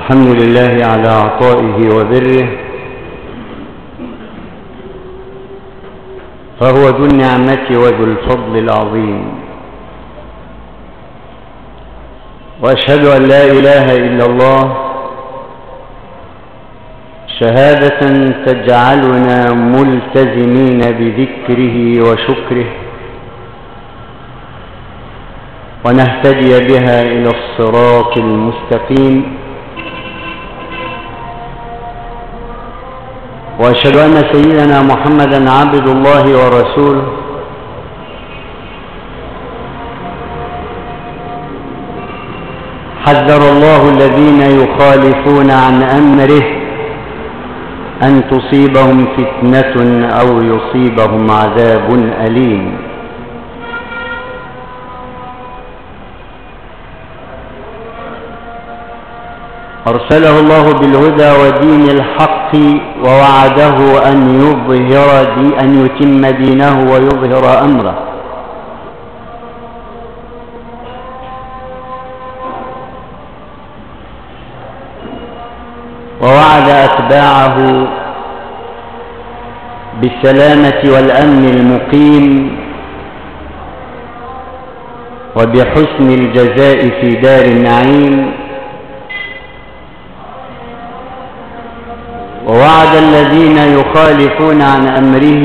الحمد لله على عطائه وبره، فهو ذو النعمة وذو الفضل العظيم. وأشهد أن لا إله إلا الله شهادة تجعلنا ملتزمين بذكره وشكره، ونهتدي بها إلى الصراط المستقيم. وأشهد أن سيدنا محمدًا عبد الله ورسوله، حذر الله الذين يخالفون عن أمره أن تصيبهم فتنة أو يصيبهم عذاب أليم. أرسله الله بالهدى ودين الحق، ووعده أن يتم دينه ويظهر أمره. ووعد أتباعه بالسلامة والأمن المقيم، وبحسن الجزاء في دار النعيم. ووعد الذين يخالفون عن أمره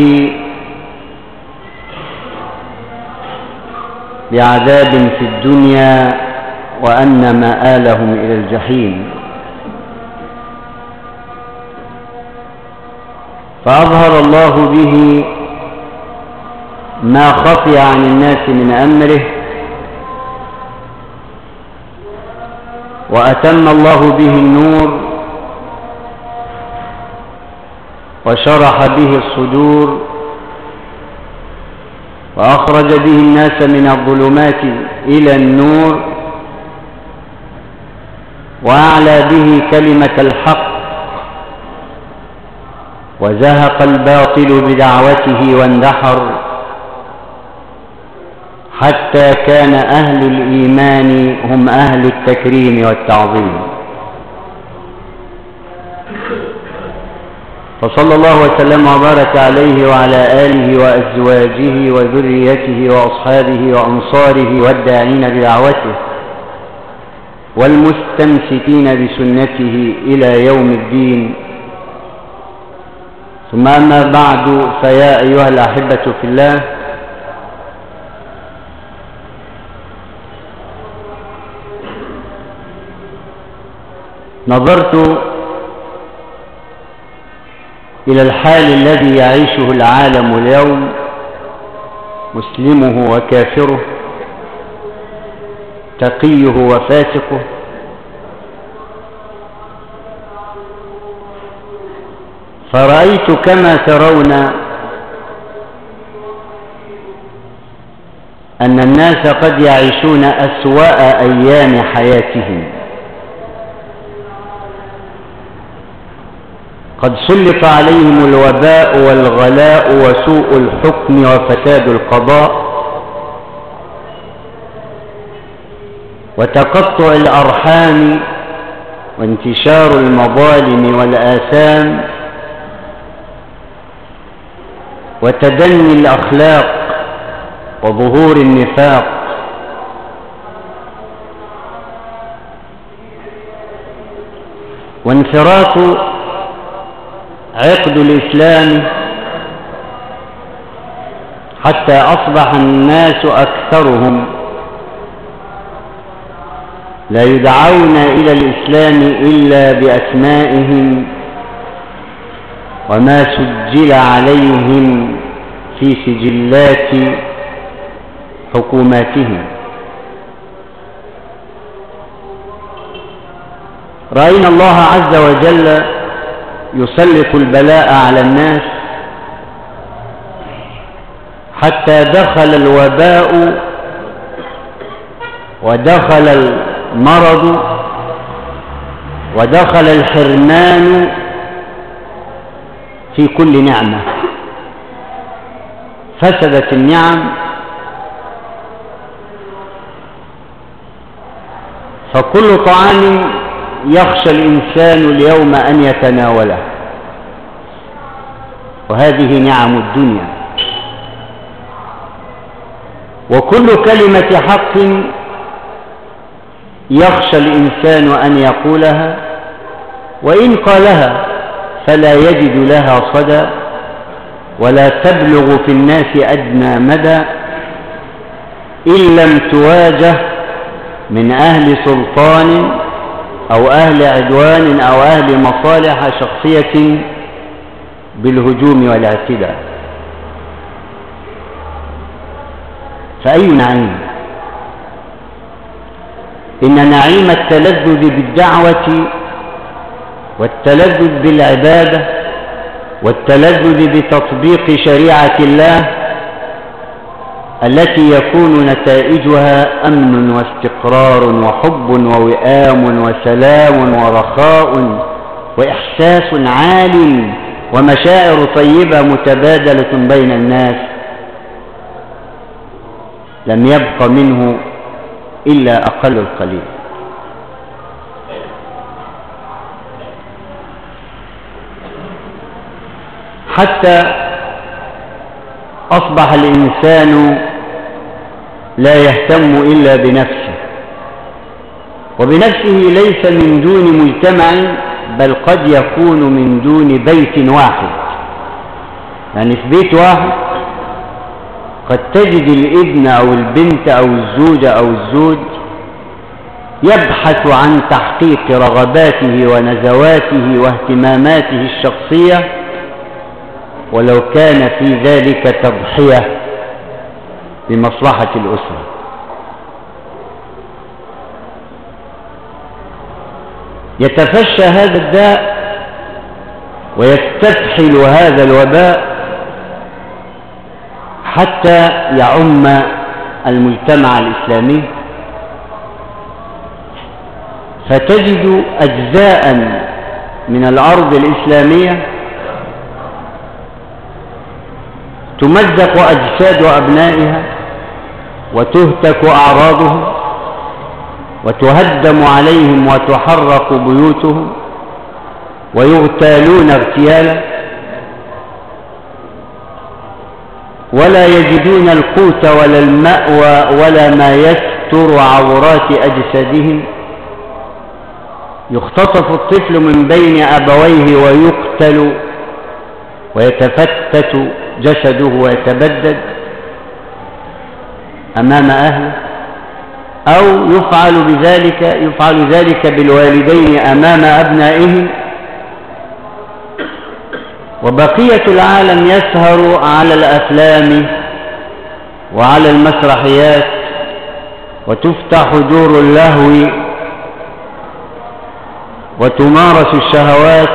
بعذاب في الدنيا، وأن مآلهم إلى الجحيم. فأظهر الله به ما خفي عن الناس من أمره، وأتم الله به النور، وشرح به الصدور، وأخرج به الناس من الظلمات إلى النور، وأعلى به كلمة الحق، وزهق الباطل بدعوته واندحر، حتى كان أهل الإيمان هم أهل التكريم والتعظيم. فصلى الله وسلم وبارك عليه وعلى آله وأزواجه وذريته وأصحابه وأنصاره والداعين بدعوته والمستمسكين بسنته إلى يوم الدين. ثم أما بعد، فيا أيها الأحبة في الله، نظرت إلى الحال الذي يعيشه العالم اليوم، مسلمه وكافره، تقيه وفاسقه، فرأيت كما ترون أن الناس قد يعيشون أسوأ أيام حياتهم. قد سلط عليهم الوباء والغلاء وسوء الحكم وفساد القضاء وتقطع الأرحام وانتشار المظالم والآثام وتدني الأخلاق وظهور النفاق. وانفراط عقد الإسلام، حتى أصبح الناس أكثرهم لا يدعون إلى الإسلام إلا بأسمائهم وما سجل عليهم في سجلات حكوماتهم. رأينا الله عز وجل يسلط البلاء على الناس، حتى دخل الوباء ودخل المرض ودخل الحرمان في كل نعمة. فسدت النعم، فكل طعام يخشى الإنسان اليوم أن يتناوله، وهذه نعم الدنيا. وكل كلمة حق يخشى الإنسان أن يقولها، وإن قالها فلا يجد لها صدى ولا تبلغ في الناس أدنى مدى، إن لم تواجه من أهل سلطان أو أهل عدوان أو أهل مصالح شخصية بالهجوم والاعتداء. فأي نعيم؟ إن نعيم التلذذ بالدعوة والتلذذ بالعبادة والتلذذ بتطبيق شريعة الله التي يكون نتائجها أمن واستقرار وحب ووئام وسلام ورخاء وإحساس عال ومشاعر طيبة متبادلة بين الناس، لم يبق منه إلا أقل القليل. حتى أصبح الإنسان لا يهتم إلا بنفسه، وبنفسه ليس من دون مجتمع، بل قد يكون من دون بيت واحد. يعني في بيت واحد قد تجد الابن أو البنت أو الزوجة أو الزوج يبحث عن تحقيق رغباته ونزواته واهتماماته الشخصية، ولو كان في ذلك تضحية بمصلحة الأسرة. يتفشى هذا الداء ويستفحل هذا الوباء حتى يعم المجتمع الإسلامي، فتجد أجزاء من الأرض الإسلامية تمزق أجساد أبنائها وتهتك أعراضهم وتهدم عليهم وتحرق بيوتهم ويغتالون اغتيالا، ولا يجدون القوت ولا المأوى ولا ما يستر عورات أجسادهم. يختطف الطفل من بين أبويه ويقتل ويتفتت جسده ويتبدد أمام أهله، أو يفعل ذلك بالوالدين أمام أبنائهم، وبقية العالم يسهر على الأفلام وعلى المسرحيات، وتفتح دور اللهو وتمارس الشهوات،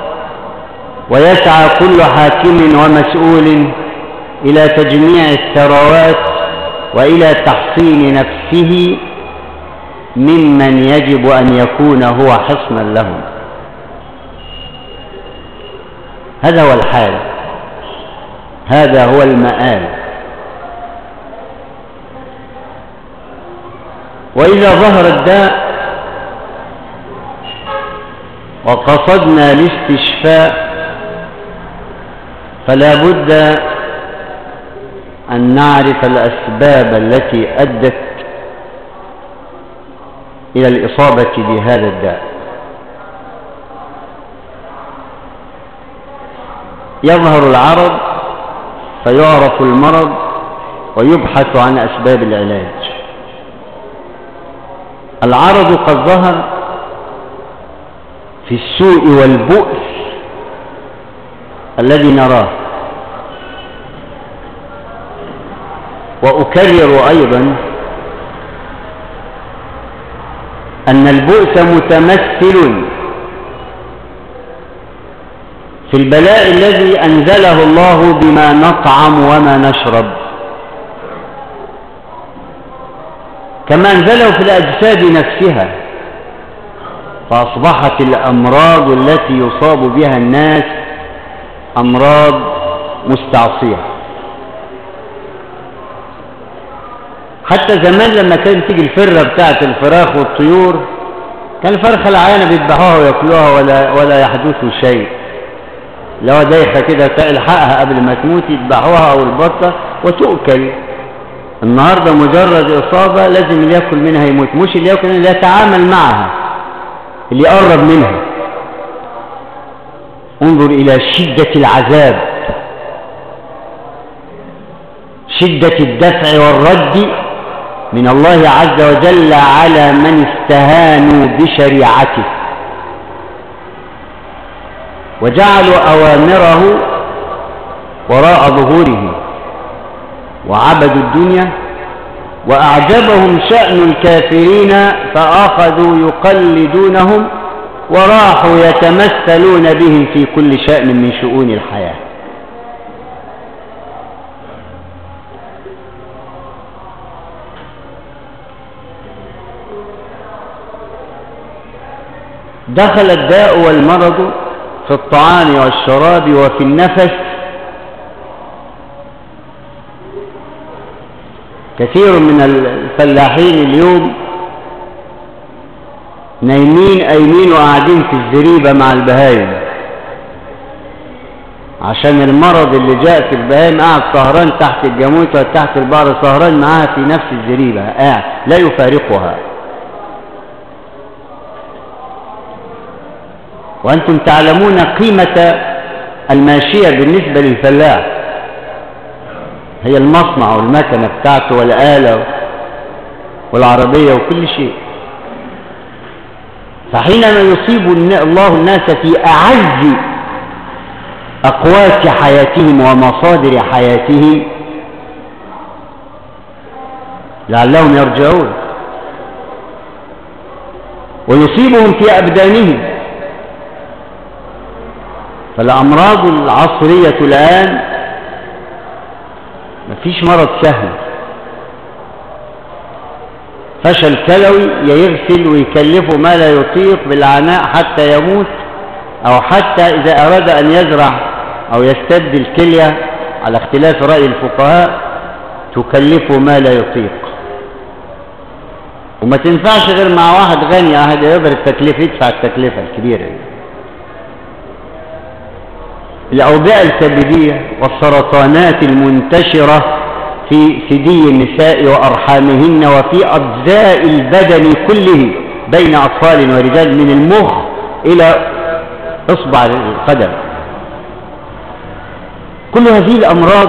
ويسعى كل حاكم ومسؤول إلى تجميع الثروات وإلى تحصين نفسه ممن يجب أن يكون هو حصنا لهم. هذا هو الحال، هذا هو المآل. وإذا ظهر الداء وقصدنا الاستشفاء فلا بد أن نعرف الأسباب التي أدت إلى الإصابة بهذا الداء. يظهر العرض فيعرف المرض ويبحث عن أسباب العلاج. العرض قد ظهر في السوء والبؤس الذي نراه. وأكرر أيضا أن البؤس متمثل في البلاء الذي أنزله الله بما نطعم وما نشرب، كما أنزله في الأجساد نفسها، فأصبحت الأمراض التي يصاب بها الناس أمراض مستعصية. حتى زمان لما كانت تيجي الفرة بتاعت الفراخ والطيور كان الفرخة العيانة بيذبحوها وياكلوها ولا يحدث شيء، لو دايخة كده تلحقها قبل ما تموت يذبحوها، أو البطة وتؤكل. النهاردة مجرد إصابة لازم اللي يأكل منها يموت، مش اللي يأكل منها، اللي يتعامل معها، اللي يقرب منها. انظر إلى شدة العذاب، شدة الدفع والرد من الله عز وجل على من استهانوا بشريعته وجعلوا أوامره وراء ظهورهم وعبدوا الدنيا، وأعجبهم شأن الكافرين فأخذوا يقلدونهم وراحوا يتمثلون بهم في كل شأن من شؤون الحياة. دخل الداء والمرض في الطعام والشراب وفي النفس. كثير من الفلاحين اليوم نايمين قايمين وقاعدين في الزريبة مع البهايم، عشان المرض اللي جاء في البهايم قاعد سهران تحت الجاموت وتحت البعر، سهران معاها في نفس الزريبة، قاعد لا يفارقها. وأنتم تعلمون قيمة الماشية بالنسبة للفلاح، هي المصنع والمكنة بتاعته والآلة والعربية وكل شيء. فحينما يصيب الله الناس في أعز أقوات حياتهم ومصادر حياتهم لعلهم يرجعون، ويصيبهم في أبدانهم. فالأمراض العصرية الآن مفيش مرض سهل، فشل كلوي يغسل ويكلفه ما لا يطيق بالعناء حتى يموت، أو حتى إذا أراد أن يزرع أو يستبدل كلية على اختلاف رأي الفقهاء تكلفه ما لا يطيق، وما تنفعش غير مع واحد غني أحد يقدر التكلفة، يدفع التكلفة الكبيرة. الأوبئة الكبدية والسرطانات المنتشرة في ثدي النساء وأرحامهن وفي أجزاء البدن كله بين أطفال ورجال، من المخ إلى إصبع القدم. كل هذه الأمراض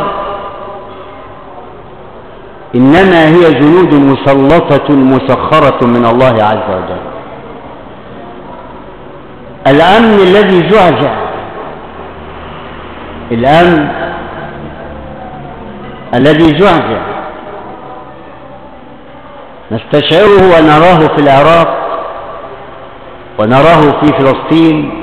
إنما هي جنود مسلطة مسخرة من الله عز وجل. الأمن الذي زعزع، الأمن الذي زعزع نستشعره ونراه في العراق، ونراه في فلسطين،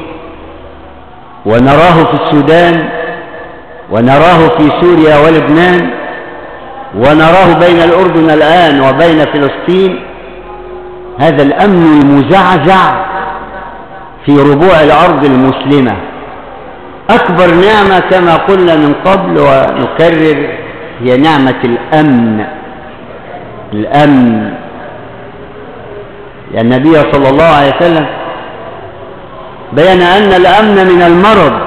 ونراه في السودان، ونراه في سوريا ولبنان، ونراه بين الأردن الآن وبين فلسطين. هذا الأمن المزعزع في ربوع الأرض المسلمة أكبر نعمة كما قلنا من قبل ونكرر، هي نعمة الأمن. الأمن، لأن النبي صلى الله عليه وسلم بيّن أن الأمن من المرض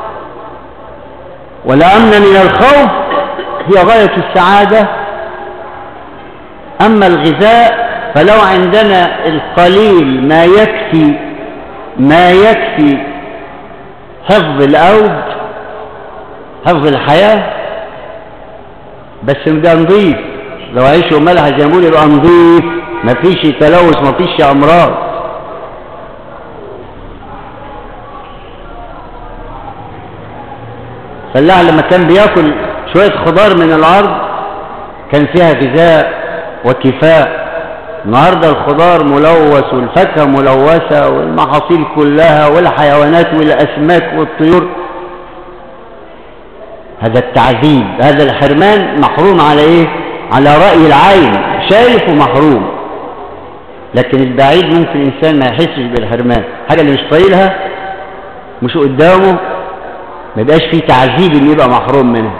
والأمن من الخوف هي غاية السعادة. أما الغذاء فلو عندنا القليل ما يكفي حفظ الأود، حفظ الحياة، بس يبقى نظيف. لو عيش وملح زي ما بيقولوا يبقى نظيف، مفيش تلوث، مفيش أمراض. فالله لما كان بياكل شوية خضار من الأرض كان فيها غذاء وكفاء. النهارده الخضار ملوث والفاكهة ملوثة والمحاصيل كلها والحيوانات والأسماك والطيور. هذا التعذيب، هذا الحرمان، محروم على ايه؟ على رأي العين، شايف ومحروم. لكن البعيد ممكن الإنسان ما يحسش بالحرمان، حاجة اللي مش طايلها مش قدامه ما يبقاش فيه تعذيب اللي يبقى محروم منها.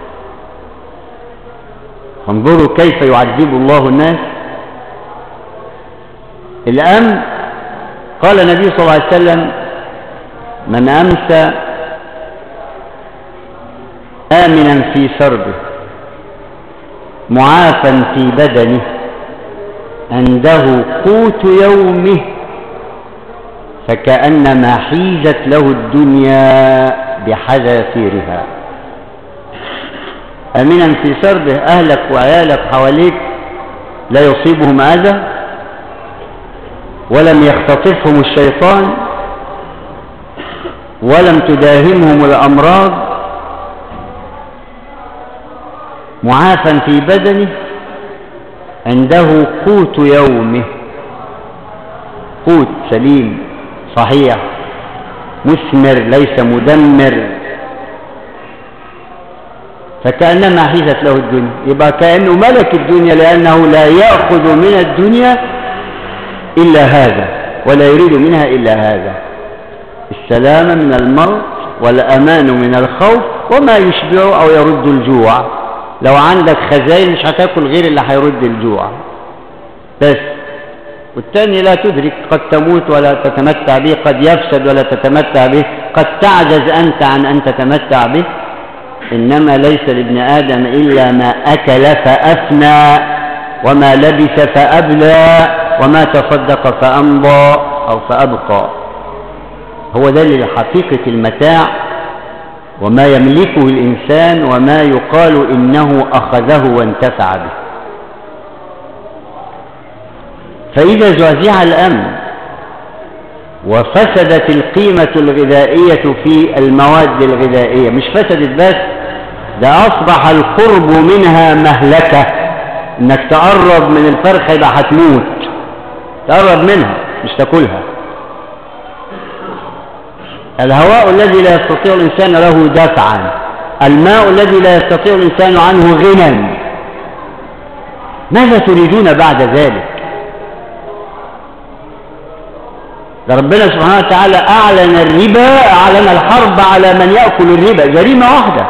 فانظروا كيف يعذب الله الناس. الأمن قال النبي صلى الله عليه وسلم: من أمسى آمنا في سربه معافا في بدنه عنده قوت يومه فكأنما حيزت له الدنيا بحذافيرها. آمنا في سربه، أهلك وعيالك حواليك لا يصيبهم أذى ولم يختطفهم الشيطان ولم تداهمهم الأمراض، معافا في بدنه عنده قوت يومه، قوت سليم صحيح مثمر ليس مدمر، فكأنما حيزت له الدنيا. يبقى كأنه ملك الدنيا، لأنه لا يأخذ من الدنيا إلا هذا ولا يريد منها إلا هذا: السلامة من المرض والأمان من الخوف وما يشبع أو يرد الجوع. لو عندك خزائن مش هتاكل غير اللي هيرد الجوع بس، والتاني لا تدرك، قد تموت ولا تتمتع به، قد يفسد ولا تتمتع به، قد تعجز أنت عن أن تتمتع به. إنما ليس لابن آدم إلا ما أكل فأفنى وما لبس فأبلى وما تصدق فأمضى أو فأبقى. هو ده حقيقة المتاع وما يملكه الإنسان وما يقال إنه أخذه وانتفع به. فإذا زعزع الأمن وفسدت القيمة الغذائية في المواد الغذائية، مش فسدت بس، ده أصبح القرب منها مهلكة. إنك تقرب من الفرخة يبقى هتموت، تقرب منها مش تاكلها. الهواء الذي لا يستطيع الإنسان له دفعا، الماء الذي لا يستطيع الإنسان عنه غنى، ماذا تريدون بعد ذلك؟ ده ربنا سبحانه وتعالى أعلن الربا، أعلن الحرب على من يأكل الربا، جريمة واحدة.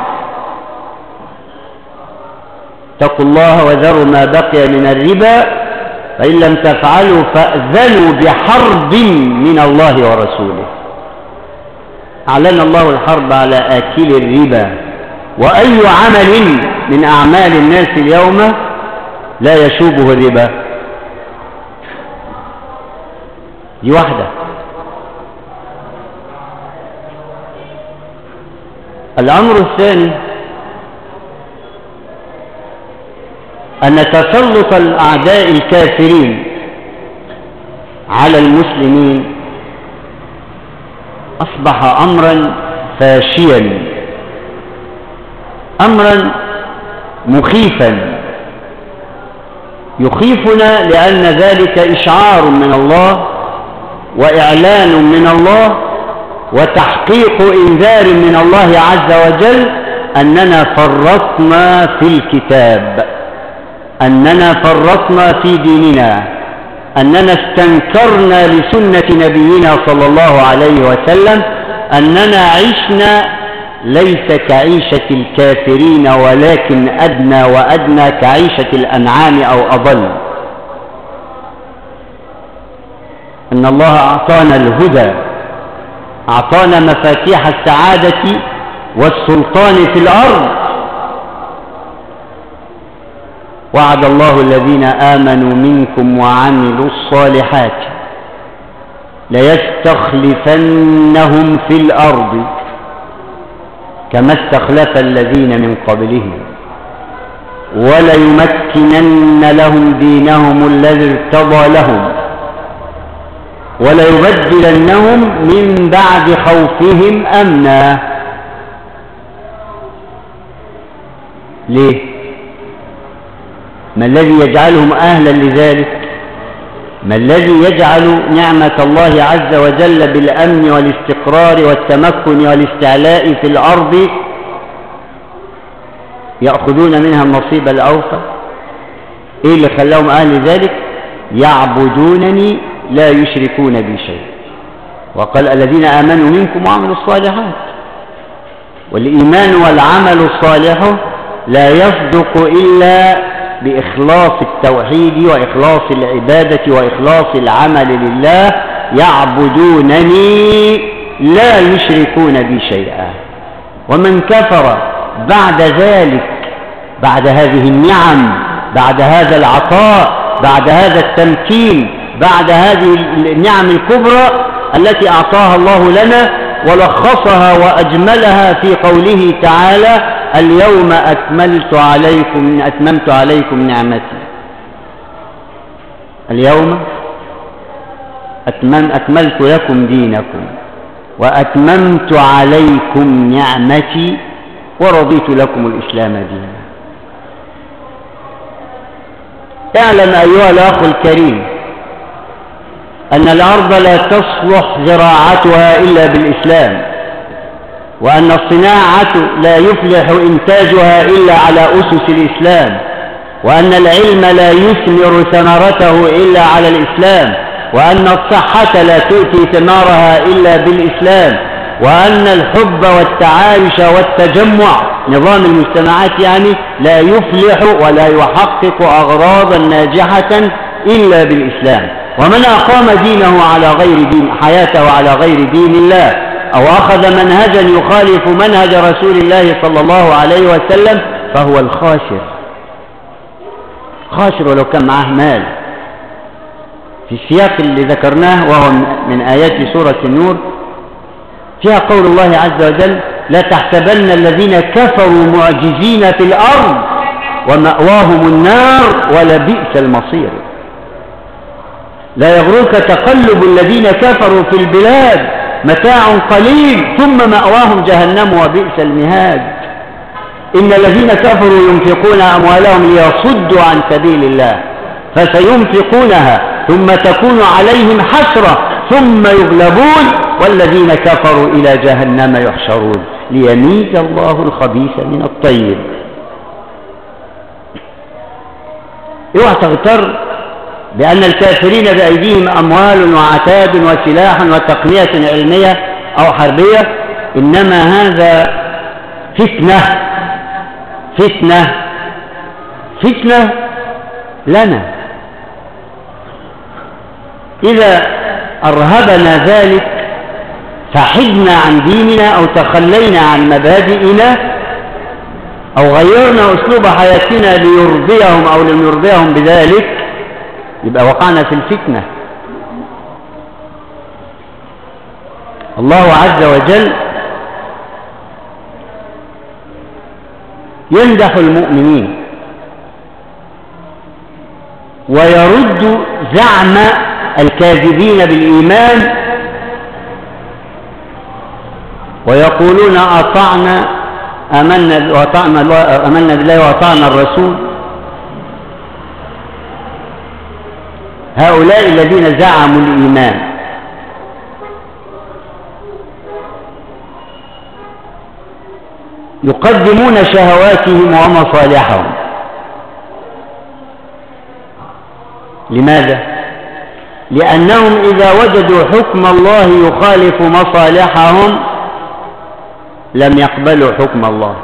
اتقوا الله وذروا ما بقي من الربا فإن لم تفعلوا فأذنوا بحرب من الله ورسوله. أعلن الله الحرب على آكل الربا. وأي عمل من أعمال الناس اليوم لا يشوبه الربا؟ دي واحدة. الأمر الثاني أن تسلط الأعداء الكافرين على المسلمين أصبح أمرا فاشيا، أمرا مخيفا، يخيفنا لأن ذلك إشعار من الله وإعلان من الله وتحقيق إنذار من الله عز وجل أننا فرطنا في الكتاب، أننا فرطنا في ديننا، أننا استنكرنا لسنة نبينا صلى الله عليه وسلم، أننا عشنا ليس كعيشة الكافرين ولكن أدنى وأدنى كعيشة الأنعام أو أضل. أن الله أعطانا الهدى، أعطانا مفاتيح السعادة والسلطان في الأرض. وعد الله الذين آمنوا منكم وعملوا الصالحات ليستخلفنهم في الأرض كما استخلف الذين من قبلهم وليمكنن لهم دينهم الذي ارتضى لهم وليبدلنهم من بعد خوفهم أمنا. ليه؟ ما الذي يجعلهم أهلا لذلك؟ ما الذي يجعل نعمة الله عز وجل بالأمن والاستقرار والتمكن والاستعلاء في الأرض يأخذون منها النصيب الأوفى؟ إيه اللي خلاهم أهل ذلك؟ يعبدونني لا يشركون بي شيء. وقال الذين آمنوا منكم وعملوا الصالحات. والإيمان والعمل الصالح لا يصدق إلا بإخلاص التوحيد وإخلاص العبادة وإخلاص العمل لله يعبدونني لا يشركون بي شيئا. ومن كفر بعد ذلك، بعد هذه النعم، بعد هذا العطاء، بعد هذا التمكين، بعد هذه النعم الكبرى التي أعطاها الله لنا ولخصها وأجملها في قوله تعالى: اليوم أتممت عليكم نعمتي. اليوم أكملت لكم دينكم وأتممت عليكم نعمتي ورضيت لكم الإسلام دينا. اعلم أيها الأخ الكريم أن الأرض لا تصلح زراعتها إلا بالإسلام، وأن الصناعة لا يفلح إنتاجها إلا على أسس الإسلام، وأن العلم لا يثمر ثمرته إلا على الإسلام، وأن الصحة لا تؤتي ثمارها إلا بالإسلام، وأن الحب والتعايش والتجمع نظام المجتمعات يعني لا يفلح ولا يحقق أغراضا ناجحة إلا بالإسلام. ومن أقام دينه على غير دين، حياته على غير دين الله، أو أخذ منهجا يخالف منهج رسول الله صلى الله عليه وسلم فهو الخاسر. خاسر ولو كان معه مال. في السياق اللي ذكرناه وهو من آيات سورة النور فيها قول الله عز وجل: لا تحسبن الذين كفروا معجزين في الأرض ومأواهم النار ولبئس المصير. لا يغرك تقلب الذين كفروا في البلاد، متاع قليل ثم مأواهم جهنم وبئس المهاد. إن الذين كفروا ينفقون أموالهم ليصدوا عن سبيل الله فسينفقونها ثم تكون عليهم حسرة ثم يغلبون والذين كفروا إلى جهنم يحشرون ليميز الله الخبيث من الطيب. اوعى تغتر بأن الكافرين بأيديهم أموال وعتاد وسلاح وتقنية علمية أو حربية، إنما هذا فتنة لنا. إذا أرهبنا ذلك فحدنا عن ديننا أو تخلينا عن مبادئنا أو غيرنا أسلوب حياتنا ليرضيهم أو لنرضيهم بذلك، يبقى وقعنا في الفتنة. الله عز وجل يمدح المؤمنين ويرد زعم الكاذبين بالإيمان ويقولون آمنا بالله وأطعنا الرسول. هؤلاء الذين زعموا الإيمان يقدمون شهواتهم ومصالحهم. لماذا؟ لأنهم إذا وجدوا حكم الله يخالف مصالحهم لم يقبلوا حكم الله.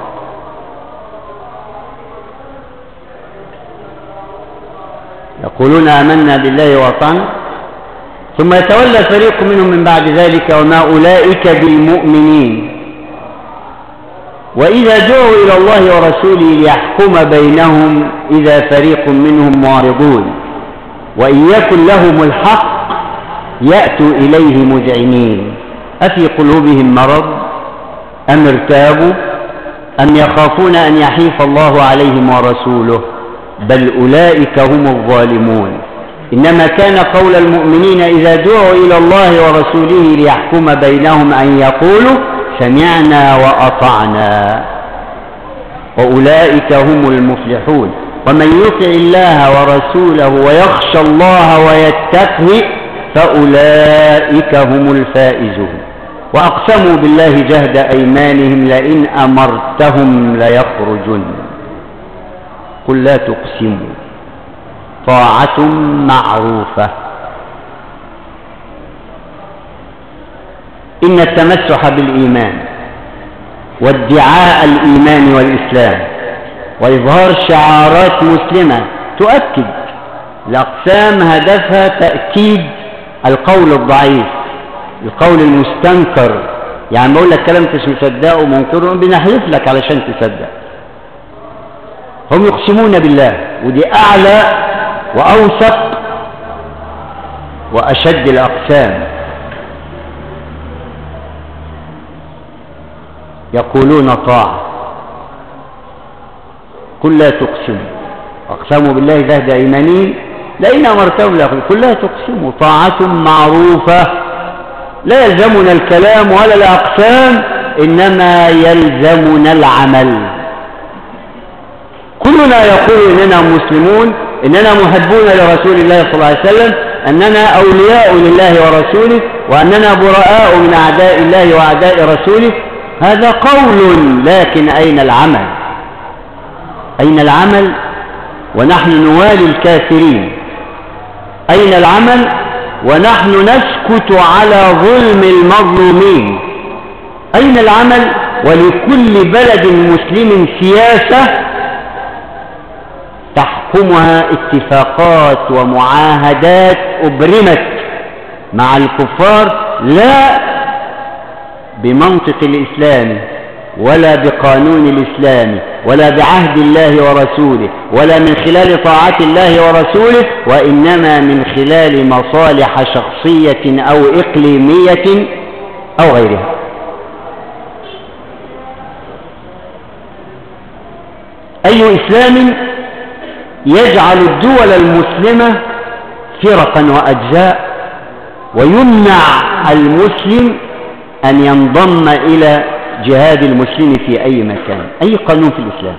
يقولون آمنا بالله وأطعنا ثم يتولى فريق منهم من بعد ذلك وما أولئك بالمؤمنين، وإذا دعوا إلى الله ورسوله ليحكم بينهم إذا فريق منهم معرضون، وإن يكن لهم الحق يأتوا إليه مذعنين أفي قلوبهم مرض أم ارتابوا أم يخافون أن يحيف الله عليهم ورسوله بل أولئك هم الظالمون. إنما كان قول المؤمنين إذا دعوا إلى الله ورسوله ليحكم بينهم أن يقولوا سمعنا وأطعنا وأولئك هم المفلحون. ومن يطع الله ورسوله ويخشى الله ويتقه فأولئك هم الفائزون. وأقسموا بالله جهد أيمانهم لئن أمرتهم ليخرجن قل لا تقسموا طاعة معروفة. إن التمسح بالإيمان وادعاء الإيمان والإسلام وإظهار شعارات مسلمة تؤكد الأقسام هدفها تأكيد القول الضعيف، القول المستنكر، يعني بقول لك كلام انت مش مصدقه ومنكره بنحلف لك علشان تصدق. هم يقسمون بالله، ودي اعلى واوثق واشد الاقسام. يقولون طاعة، قل لا تقسموا، اقسموا بالله جهد ايمانهم لئن امرتهم لاخذ، قل لا تقسموا طاعة معروفة، لا يلزمنا الكلام ولا الاقسام، انما يلزمنا العمل. كلنا يقول اننا مسلمون، اننا محبون لرسول الله صلى الله عليه وسلم، اننا اولياء لله ورسوله، واننا براء من اعداء الله واعداء رسوله. هذا قول، لكن اين العمل؟ اين العمل ونحن نوالي الكافرين؟ اين العمل ونحن نسكت على ظلم المظلومين؟ اين العمل ولكل بلد مسلم سياسة تحكمها اتفاقات ومعاهدات أبرمت مع الكفار، لا بمنطق الإسلام ولا بقانون الإسلام ولا بعهد الله ورسوله ولا من خلال طاعة الله ورسوله، وإنما من خلال مصالح شخصية أو إقليمية أو غيرها. أي إسلام يجعل الدول المسلمة فرقا وأجزاء ويمنع المسلم أن ينضم إلى جهاد المسلم في أي مكان؟ أي قانون في الإسلام؟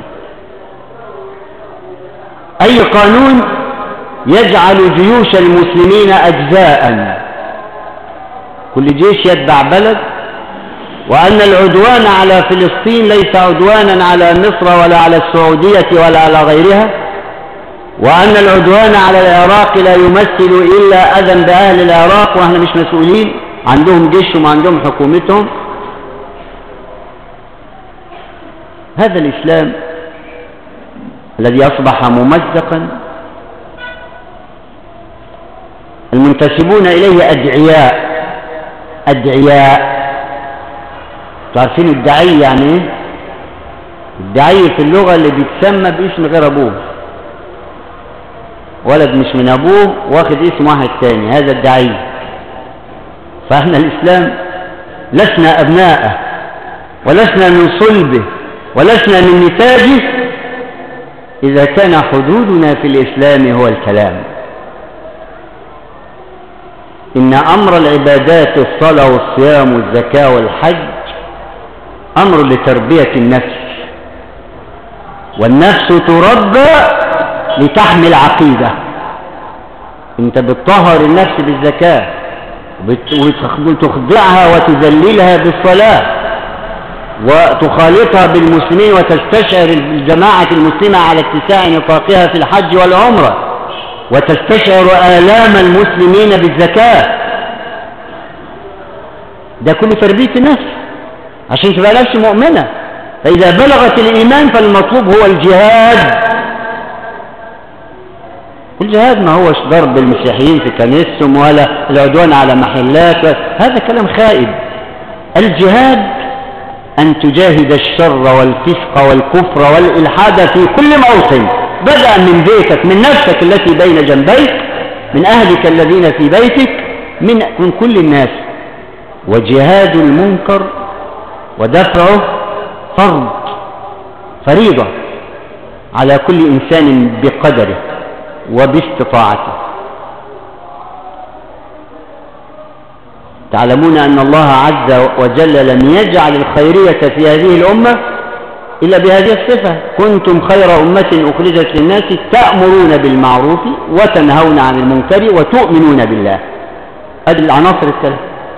أي قانون يجعل جيوش المسلمين أجزاء، كل جيش يتبع بلد، وأن العدوان على فلسطين ليس عدوانا على مصر ولا على السعودية ولا على غيرها، وأن العدوان على العراق لا يمثل إلا أذى بأهل العراق وإحنا مش مسؤولين، عندهم جيشهم وعندهم حكومتهم. هذا الإسلام الذي أصبح ممزقا المنتسبون إليه أدعياء. أدعياء، تعرفين الدعي يعني إيه؟ الدعي في اللغة اللي بيتسمى باسم غير أبوه، ولد مش من أبوه واخد اسم واحد تاني، هذا الدعي. فإحنا الإسلام لسنا أبناءه ولسنا من صلبه ولسنا من نتاجه إذا كان حدودنا في الإسلام هو الكلام. إن أمر العبادات الصلاة والصيام والزكاة والحج أمر لتربية النفس، والنفس تربى لتحمل عقيدة. انت بتطهر النفس بالزكاة وتخضعها وتذللها بالصلاة وتخالطها بالمسلمين وتستشعر الجماعة المسلمة على اتساع نطاقها في الحج والعمرة وتستشعر آلام المسلمين بالزكاة. ده كله تربية النفس عشان تبقى نفس مؤمنة. فإذا بلغت الإيمان فالمطلوب هو الجهاد. الجهاد ما هوش ضرب المسيحيين في كنيسهم ولا العدوان على محلات، هذا كلام خائب. الجهاد أن تجاهد الشر والفسق والكفر والإلحاد في كل موطن، بدءا من بيتك، من نفسك التي بين جنبيك، من أهلك الذين في بيتك، من كل الناس. وجهاد المنكر ودفعه فرض، فريضة على كل إنسان بقدره وباستطاعته. تعلمون أن الله عز وجل لم يجعل الخيرية في هذه الأمة إلا بهذه الصفة: كنتم خير أمة أخرجت للناس تأمرون بالمعروف وتنهون عن المنكر وتؤمنون بالله. هذه العناصر الثلاث.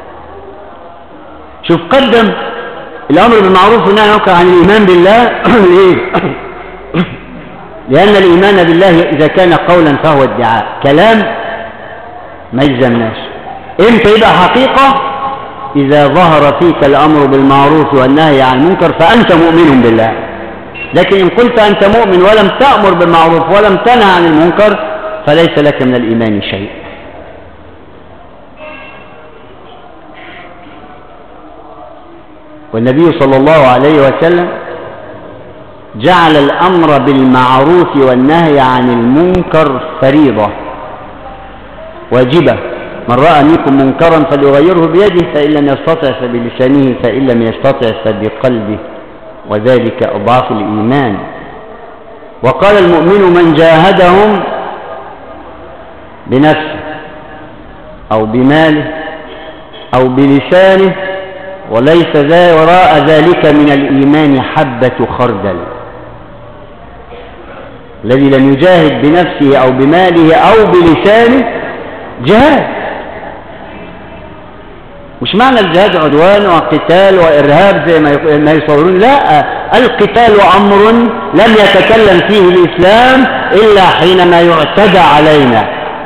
شوف، قدم الأمر بالمعروف والنهي عن الإيمان بالله. ليه؟ لأن الإيمان بالله إذا كان قولا فهو ادعاء، كلام ما يلزمناش. إمتى يبقى حقيقة؟ إذا ظهر فيك الأمر بالمعروف والنهي عن المنكر فأنت مؤمن بالله. لكن إن قلت أنت مؤمن ولم تأمر بالمعروف ولم تنهى عن المنكر فليس لك من الإيمان شيء. والنبي صلى الله عليه وسلم جعل الأمر بالمعروف والنهي عن المنكر فريضة واجبة. من رأى منكم منكرا فليغيره بيده، فإن لم يستطع فبلسانه، فإن لم يستطع فبقلبه، وذلك أضعف الإيمان. وقال المؤمن من جاهدهم بنفسه أو بماله أو بلسانه وليس وراء ذلك من الإيمان حبة خردل. الذي لم يجاهد بنفسه أو بماله أو بلسانه جهاد. مش معنى الجهاد عدوان وقتال وإرهاب زي ما يصورون، لا، القتال أمر لم يتكلم فيه الإسلام إلا حينما يعتدى علينا.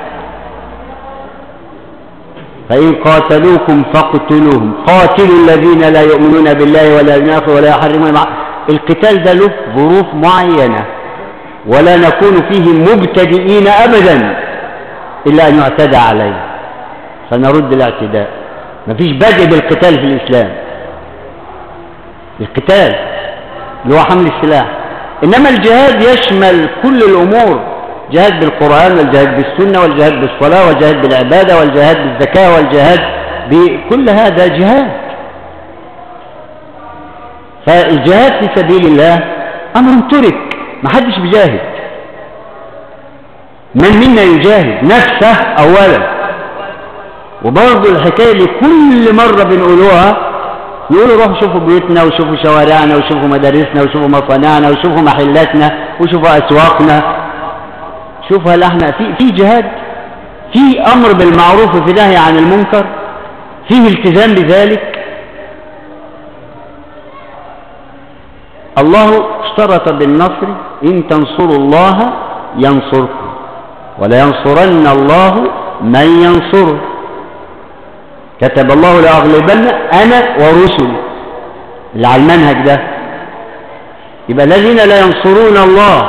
فإن قاتلوكم فاقتلوهم، قاتلوا الذين لا يؤمنون بالله ولا بالآخرة ولا يحرمون القتال ده له ظروف معينة، ولا نكون فيه مبتدئين أبدا إلا أن يعتدى علينا فنرد الاعتداء. مفيش بدء بالقتال في الإسلام، القتال اللي هو حمل السلاح. إنما الجهاد يشمل كل الأمور، جهاد بالقرآن والجهاد بالسنة والجهاد بالصلاة والجهاد بالعبادة والجهاد بالزكاة والجهاد بكل هذا جهاد. فالجهاد في سبيل الله أمر ترك، ما حدش بيجاهد. من منا يجاهد نفسه أولا. وبرضه الحكاية اللي كل مرة بنقولوها، يقولوا روحوا شوفوا بيوتنا وشوفوا شوارعنا وشوفوا مدارسنا وشوفوا مصانعنا وشوفوا محلاتنا وشوفوا أسواقنا. شوفوا هل احنا في جهاد، في أمر بالمعروف وفي نهي عن المنكر، فيه التزام بذلك. الله اشترط بالنصر إن تنصروا الله ينصركم ولا ينصرن الله من ينصره. كتب الله لأغلبن أنا ورسلي، اللي على المنهج ده. يبقى الذين لا ينصرون الله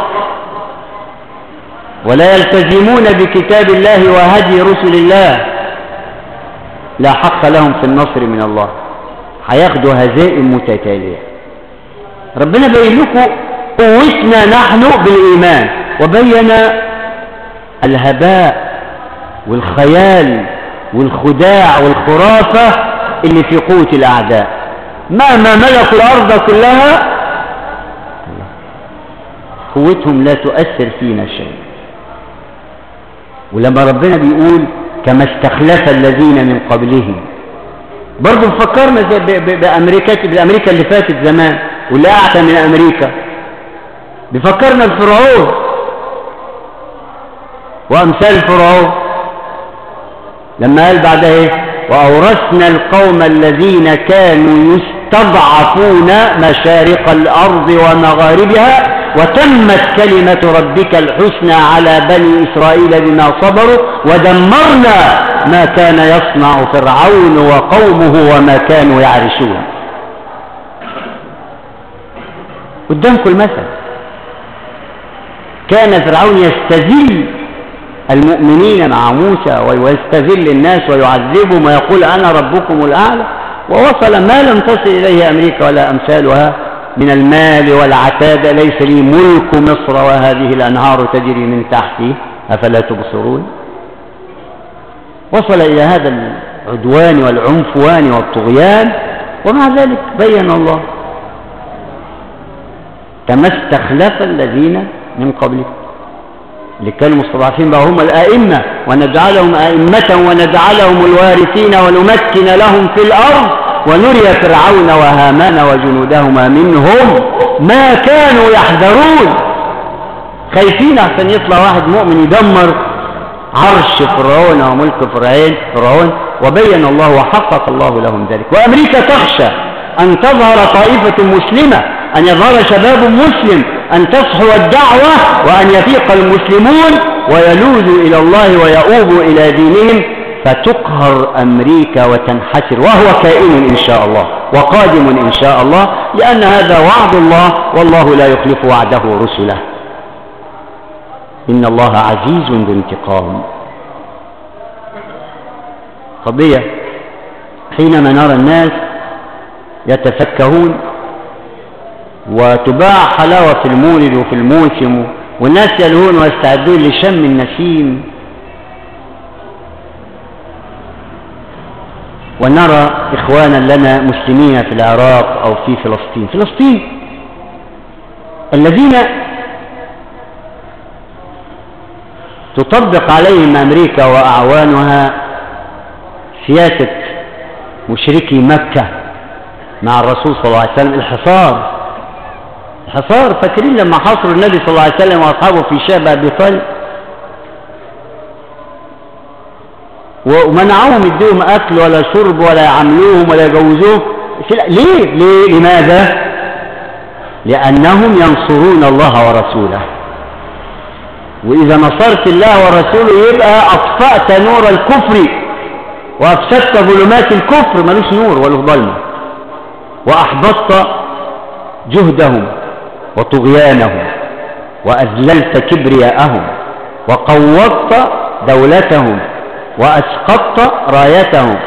ولا يلتزمون بكتاب الله وهدي رسل الله لا حق لهم في النصر من الله، هياخدوا هزائم متتالية. ربنا بين لكم قوتنا نحن بالإيمان، وبين الهباء والخيال والخداع والخرافة اللي في قوة الأعداء. مهما ملكوا الأرض كلها قوتهم لا تؤثر فينا شيء. ولما ربنا بيقول كما استخلف الذين من قبلهم، برضو فكرنا بأمريكا اللي فاتت زمان واللي أعتى من أمريكا، بفكرنا بفرعون وأمثال فرعون لما قال بعدها ايه؟ وأورثنا القوم الذين كانوا يستضعفون مشارق الأرض ومغاربها وتمت كلمة ربك الحسنى على بني إسرائيل بما صبروا ودمرنا ما كان يصنع فرعون وقومه وما كانوا يعرشون. قدامكم المثل، كان فرعون يستذل المؤمنين مع موسى ويستذل الناس ويعذبهم ويقول أنا ربكم الأعلى، ووصل ما لم تصل إليه أمريكا ولا أمثالها من المال والعتاد. ليس لي ملك مصر وهذه الأنهار تجري من تحتي أفلا تبصرون. وصل إلى هذا العدوان والعنفوان والطغيان، ومع ذلك بين الله كما استخلف الذين من قبلهم اللي كانوا مستضعفين بقى هم الآئمة، ونجعلهم آئمة ونجعلهم الوارثين ونمكن لهم في الأرض ونري فرعون وهامان وجنودهما منهم ما كانوا يحذرون. خايفين عشان يطلع واحد مؤمن يدمر عرش فرعون وملك فرعون، وبين الله وحقق الله لهم ذلك. وأمريكا تخشى أن تظهر طائفة مسلمة، أن يظهر شباب مسلم، أن تصحو الدعوة وأن يفيق المسلمون ويلوذوا إلى الله ويؤوبوا إلى دينهم، فتقهر أمريكا وتنحسر، وهو كائن إن شاء الله وقادم إن شاء الله، لأن هذا وعد الله والله لا يخلف وعده رسله. إن الله عزيز ذو انتقام. قضية حينما نرى الناس يتفكهون، وتباع حلاوة في المولد وفي الموسم، والناس يلهون ويستعدون لشم النسيم. ونرى إخوانا لنا مسلمين في العراق أو في فلسطين الذين تطبق عليهم أمريكا وأعوانها سياسة مشركي مكة مع الرسول صلى الله عليه وسلم. الحصار، فاكرين لما حاصروا النبي صلى الله عليه وسلم وأصحابه في شعب أبي طالب ومنعوهم يديهم أكل ولا شرب ولا يعاملوهم ولا يجوزوهم؟ ليه؟ لماذا؟ لأنهم ينصرون الله ورسوله، وإذا نصرت الله ورسوله يبقى أطفأت نور الكفر وأفسدت ظلمات الكفر، ملوش نور وله ظلمة، وأحبطت جهدهم وطغيانهم وأذللت كبرياءهم وقوضت دولتهم وأسقطت رايتهم.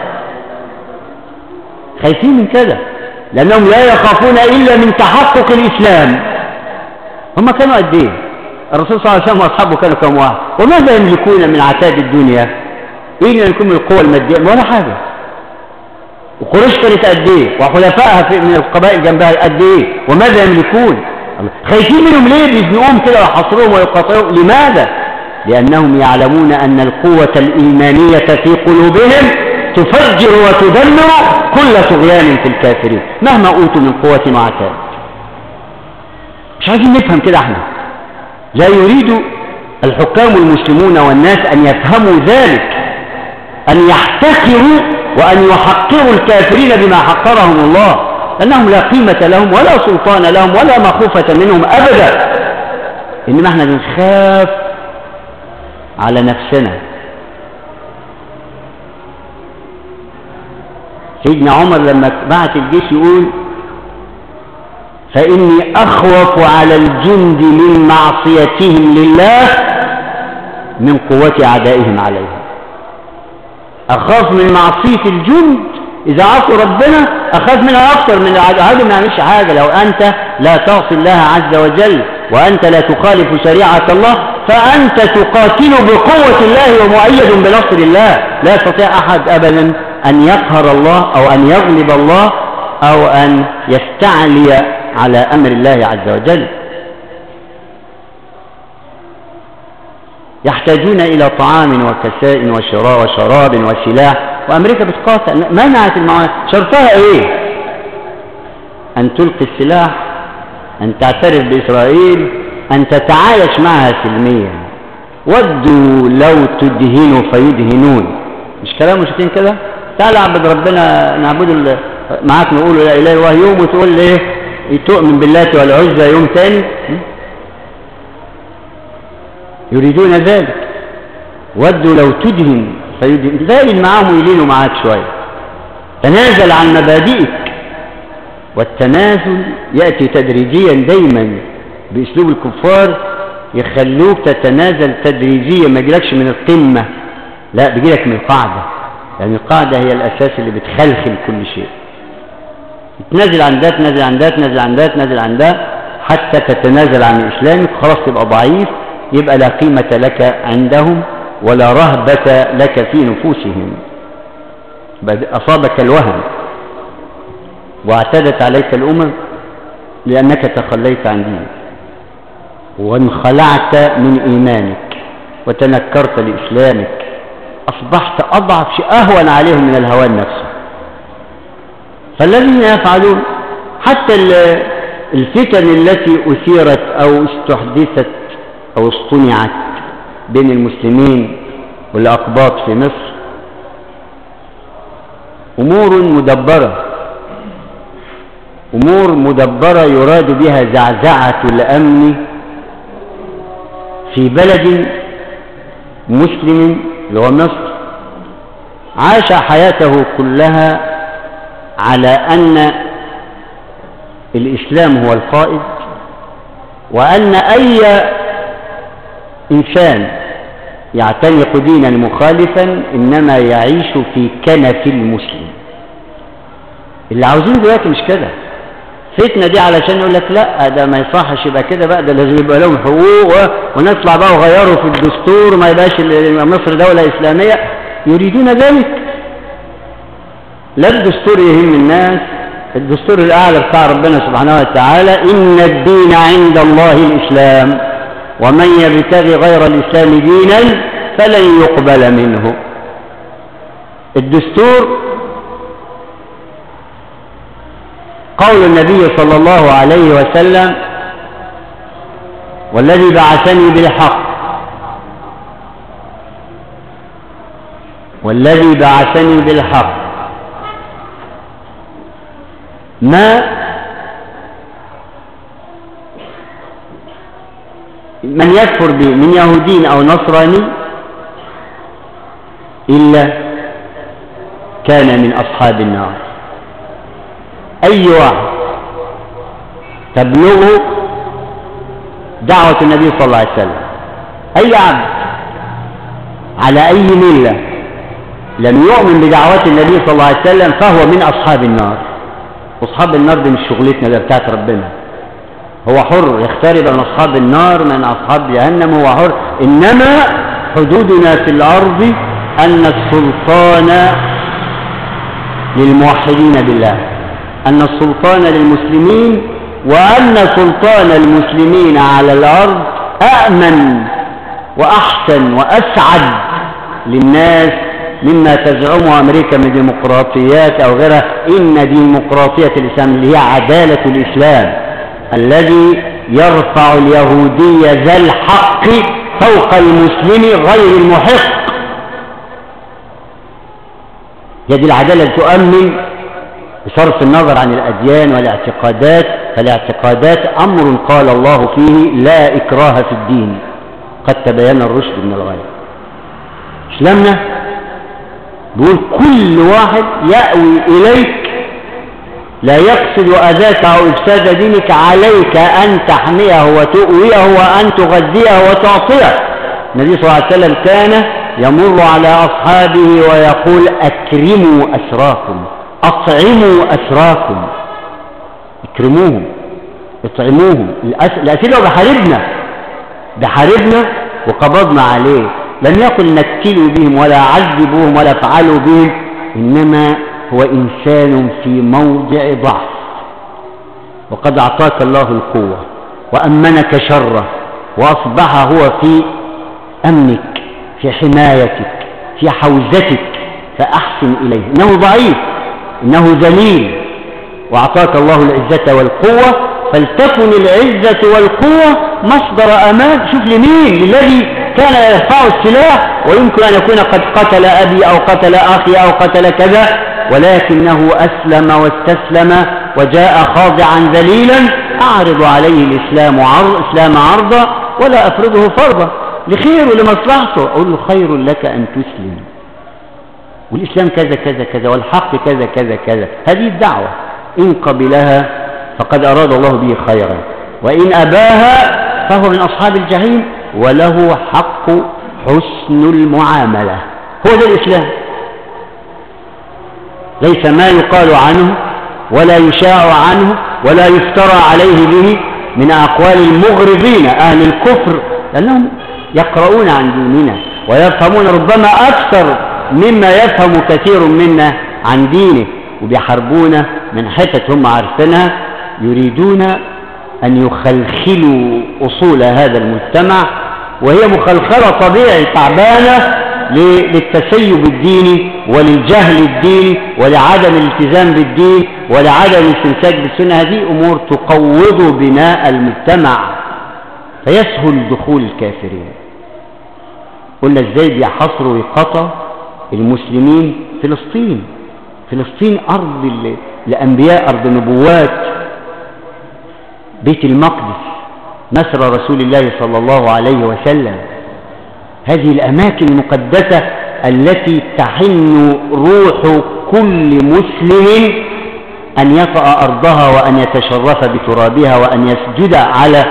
خايفين من كده لأنهم لا يخافون إلا من تحقق الإسلام. هم كانوا قد إيه؟ الرسول صلى الله عليه وسلم وأصحابه كانوا كم واحد؟ وماذا يملكون من عتاد الدنيا؟ إيه يكون من القوة المادية؟ ولا حاجة. وقريش كانت قد إيه؟ وحلفائها من القبائل جنبها قد إيه؟ وماذا يملكون؟ خايفين منهم ليه؟ بيزنقوهم كده ويحاصروهم ويقاطعوهم. لماذا؟ لأنهم يعلمون أن القوة الإيمانية في قلوبهم تفجر وتدمر كل طغيان في الكافرين مهما أوتوا من قوة وعتاد. مش عايزين نفهم كده احنا. لا يريد الحكام المسلمون والناس أن يفهموا ذلك، أن يحتقروا وأن يحقروا الكافرين بما حقرهم الله، لأنهم لا قيمة لهم ولا سلطان لهم ولا مخوفة منهم أبدا. إنما احنا بنخاف على نفسنا. سيدنا عمر لما بعت الجيش يقول: فإني أخوف على الجند من معصيتهم لله من قوة أعدائهم عليهم. أخاف من معصية الجند إذا عصوا ربنا، أخاف منها أكثر من العدو. ما يعملش حاجة. لو أنت لا تعصي الله عز وجل وأنت لا تخالف شريعة الله فأنت تقاتل بقوة الله ومؤيد بنصر الله. لا يستطيع أحد أبدا أن يقهر الله أو أن يغلب الله أو أن يستعلي على أمر الله عز وجل. يحتاجون إلى طعام وكساء وشراب وسلاح، وأمريكا بتقاتل. منعت المعاهدة. شرطها إيه؟ أن تلقي السلاح، أن تعترف بإسرائيل، أن تتعايش معها سلميا. ودوا لو تدهنوا فيدهنون. مش كلام مشتين كده؟ تعال عبد ربنا نعبده معاك، نقول لا إله إلا الله يوم وتقول ليه تؤمن بالله والعزى يوم تاني. يريدون ذلك. ودوا لو تدهن فيدهن. ذلك معاهم يلينوا معاك شوية. تنازل عن مبادئك، والتنازل يأتي تدريجيا دايما بأسلوب الكفار. يخلوك تتنازل تدريجيا، ما يجيلكش من القمة، لا بيجيلك من القاعدة، لأن القاعدة هي الأساس اللي بتخلخل كل شيء. تنازل عن ده، تنازل عن ده، تنازل عن ده، تنازل عن ده، حتى تتنازل عن إسلامك. خلاص تبقى ضعيف، يبقى لا قيمة لك عندهم ولا رهبة لك في نفوسهم. أصابك الوهن واعتدت عليك الأمم لأنك تخليت عن دينك وانخلعت من إيمانك وتنكرت لإسلامك. أصبحت أضعف شيء، أهون عليهم من الهوان نفسه. فالذين يفعلون حتى الفتن التي أثيرت أو استحدثت أو اصطنعت بين المسلمين والأقباط في مصر أمور مدبرة يراد بها زعزعة الأمن في بلد مسلم اللي هو مصر عاش حياته كلها على أن الإسلام هو القائد، وأن أي إنسان يعتنق دينا مخالفا إنما يعيش في كنف المسلم. اللي عاوزين دلوقتي مش كده. فتنة دي علشان يقول لك لا ده ما يصحش يبقى كده بقى، ده لازم يبقى لهم حقوق ونطلع بقى وغيروا في الدستور وما يبقاش مصر دولة إسلامية. يريدون ذلك. لا الدستور يهم الناس، الدستور الأعلى بتاع ربنا سبحانه وتعالى إن الدين عند الله الإسلام ومن يبتغي غير الإسلام دينا فلن يقبل منه. الدستور قول النبي صلى الله عليه وسلم والذي بعثني بالحق والذي بعثني بالحق ما من يكفر به من يهودين أو نصراني إلا كان من أصحاب النار. أي واحد تبلغه دعوة النبي صلى الله عليه وسلم، أي عبد على أي ملة لم يؤمن بدعوة النبي صلى الله عليه وسلم فهو من أصحاب النار. وأصحاب النار دي مش شغلتنا، ده بتاعت ربنا. هو حر يختار من أصحاب النار من أصحاب جهنم، هو حر. إنما حدودنا في الأرض أن السلطان للموحدين بالله، أن السلطان للمسلمين، وأن سلطان المسلمين على الأرض أأمن وأحسن وأسعد للناس مما تزعمه أمريكا من ديمقراطيات أو غيرها. إن ديمقراطية الإسلام اللي هي عدالة الإسلام الذي يرفع اليهودي ذا الحق فوق المسلم غير المحق، هي دي العدالة اللي تؤمن بصرف النظر عن الأديان والاعتقادات. فالاعتقادات أمر قال الله فيه لا إكراه في الدين قد تبين الرشد من الغي. إسلامنا بيقول كل واحد يأوي إليك لا يقصد أذاك أو إفساد دينك، عليك أن تحميه وتؤويه وأن تغذيه وتعطيه. النبي صلى الله عليه وسلم كان يمر على أصحابه ويقول أكرموا أسراكم، أطعموا أسراكم، اكرموهم اطعموهم. الأسئلة بحاربنا وقبضنا عليه، لم يقل نكتلوا بهم ولا عذبوهم ولا فعلوا بهم، إنما هو إنسان في موضع ضعف، وقد أعطاك الله القوة وأمنك شره، وأصبح هو في أمنك في حمايتك في حوزتك، فأحسن إليه. إنه ضعيف إنه ذليل، وأعطاك الله العزة والقوة، فلتكن العزة والقوة مصدر أمان. شوف لمين؟ للذي كان يرفع السلاح ويمكن أن يكون قد قتل أبي أو قتل أخي أو قتل كذا، ولكنه أسلم واستسلم وجاء خاضعا ذليلا. أعرض عليه الإسلام عرضا ولا أفرضه فرضا لخير ولمصلحته. أقول له خير لك أن تسلم، والإسلام كذا كذا كذا، والحق كذا كذا كذا. هذه الدعوة إن قبلها فقد أراد الله به خيرا، وإن أباها فهو من أصحاب الجحيم، وله حق حسن المعاملة. هو ده الإسلام، ليس ما يقال عنه ولا يشاع عنه ولا يفترى عليه به من أقوال المغرضين أهل الكفر، لأنهم يقرؤون عن ديننا ويفهمون ربما أكثر مما يفهم كثير منا عن دينه، وبيحاربون من حتة هم عارفينها. يريدون أن يخلخلوا أصول هذا المجتمع، وهي مخلخلة طبيعي تعبانة للتسيب الديني وللجهل الديني ولعدم الالتزام بالدين ولعدم الاستمساك بالسنة. هذه أمور تقوض بناء المجتمع فيسهل دخول الكافرين. قلنا ازاي بيحصروا ويقطعوا المسلمين. فلسطين أرض الأنبياء، أرض النبوات، بيت المقدس، مسرى رسول الله صلى الله عليه وسلم. هذه الأماكن المقدسة التي تحن روح كل مسلم أن يطأ أرضها وأن يتشرف بترابها وأن يسجد على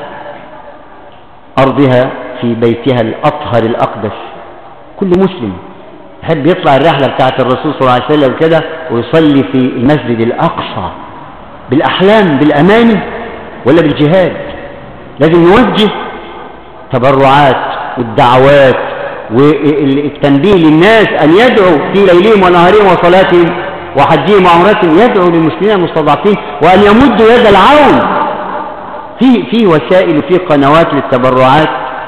أرضها في بيتها الأطهر الأقدس. كل مسلم يحب يطلع الرحلة بتاعت الرسول صلى الله عليه وسلم كده ويصلي في المسجد الأقصى بالأحلام بالأماني ولا بالجهاد؟ لازم نوجه تبرعات والدعوات والتنبيه للناس أن يدعوا في ليلهم ونهارهم وصلاتهم وحجهم وعمرتهم، يدعوا للمسلمين المستضعفين وأن يمدوا يد العون. في وسائل وفي قنوات للتبرعات،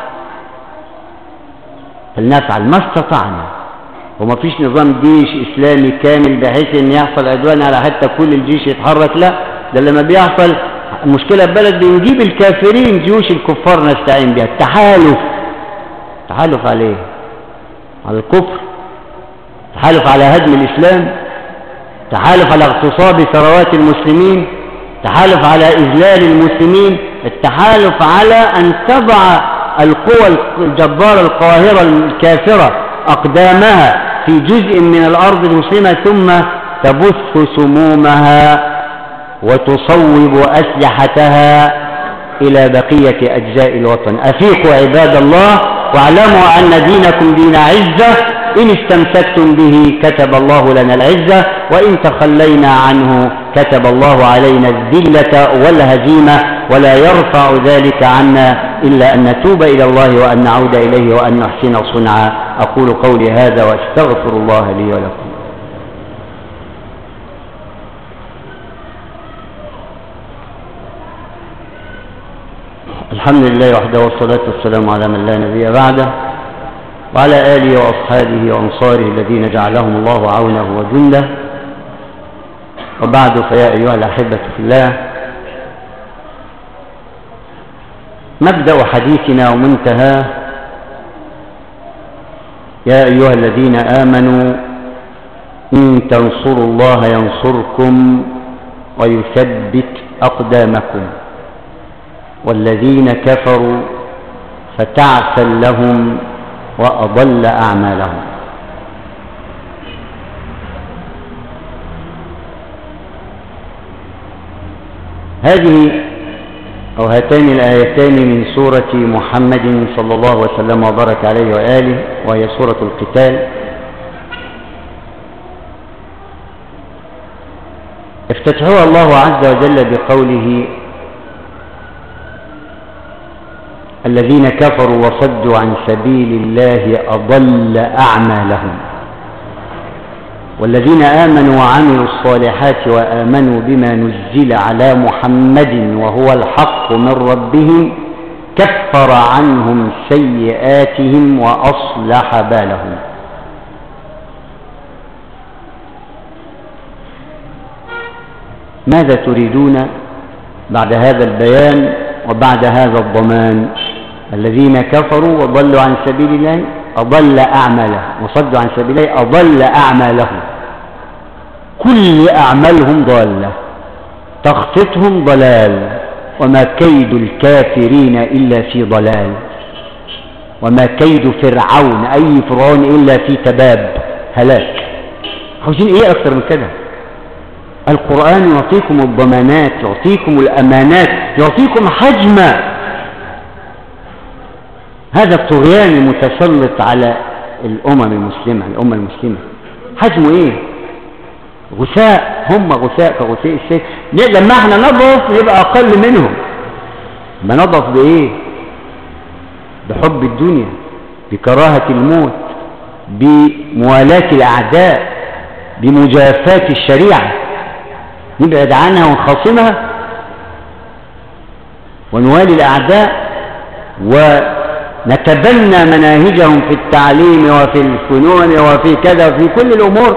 فلنفعل ما استطعنا. وما فيش نظام جيش إسلامي كامل بحيث أن يحصل عدوان على حتى كل الجيش يتحرك، لا، ده لما بيحصل مشكلة بلد بنجيب الكافرين، جيوش الكفار نستعين بها. تحالف عليه، على الكفر، تحالف على هدم الإسلام، تحالف على اغتصاب ثروات المسلمين، تحالف على إذلال المسلمين، التحالف على أن تضع القوى الجبارة القاهرة الكافرة أقدامها في جزء من الأرض المسلمة ثم تبث سمومها وتصوب أسلحتها إلى بقية أجزاء الوطن. أفيقوا عباد الله واعلموا أن دينكم دين عزة، إن استمسكتم به كتب الله لنا العزة، وإن تخلينا عنه كتب الله علينا الذلة والهزيمة، ولا يرفع ذلك عنا إلا أن نتوب إلى الله وأن نعود إليه وأن نحسن صنعا. أقول قولي هذا وأستغفر الله لي ولكم. الحمد لله وحده والصلاة والسلام على من لا نبي بعده وعلى آله وأصحابه وأنصاره الذين جعلهم الله عونه وجنده، وبعد، فيا أيها الأحبة في الله، مبدأ حديثنا ومنتهى: يا أيها الذين آمنوا إن تنصروا الله ينصركم ويثبت أقدامكم، والذين كفروا فتعسا لهم وأضل أعمالهم. هذه أو هاتان الآيتان من سورة محمد صلى الله وسلم وبارك عليه وآله، وهي سورة القتال، افتتحها الله عز وجل بقوله: الذين كفروا وصدوا عن سبيل الله أضل أعمالهم، والذين آمنوا وعملوا الصالحات وآمنوا بما نزل على محمد وهو الحق من ربهم كفر عنهم سيئاتهم وأصلح بالهم. ماذا تريدون بعد هذا البيان وبعد هذا الضمان؟ الذين كفروا وضلوا عن سبيل الله أضل أعمالهم، وصدوا عن سبيل الله أضل أعمالهم. كل أعمالهم ضالة، تخطيطهم ضلال، وما كيد الكافرين إلا في ضلال، وما كيد فرعون أي فرعون إلا في تباب هلاك. عاوزين إيه أكثر من كده؟ القرآن يعطيكم الضمانات، يعطيكم الأمانات، يعطيكم حجم هذا الطغيان المتسلط على الأمة المسلمة. حجمه إيه؟ غثاء، هم غثاء كغثاء السيل. لما احنا نضعف يبقى أقل منهم. ما نضعف بإيه؟ بحب الدنيا، بكراهة الموت، بموالاة الأعداء، بمجافاة الشريعة، نبعد عنها ونخاصمها ونوالي الأعداء ونتبنى مناهجهم في التعليم وفي الفنون وفي كذا وفي كل الأمور.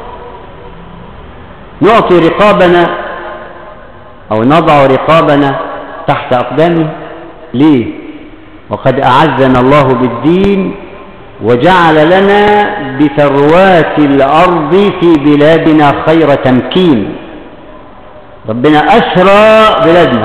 نعطي رقابنا أو نضع رقابنا تحت أقدامه. ليه؟ وقد أعزنا الله بالدين وجعل لنا بثروات الأرض في بلادنا خير تمكين. ربنا أسرى بلادنا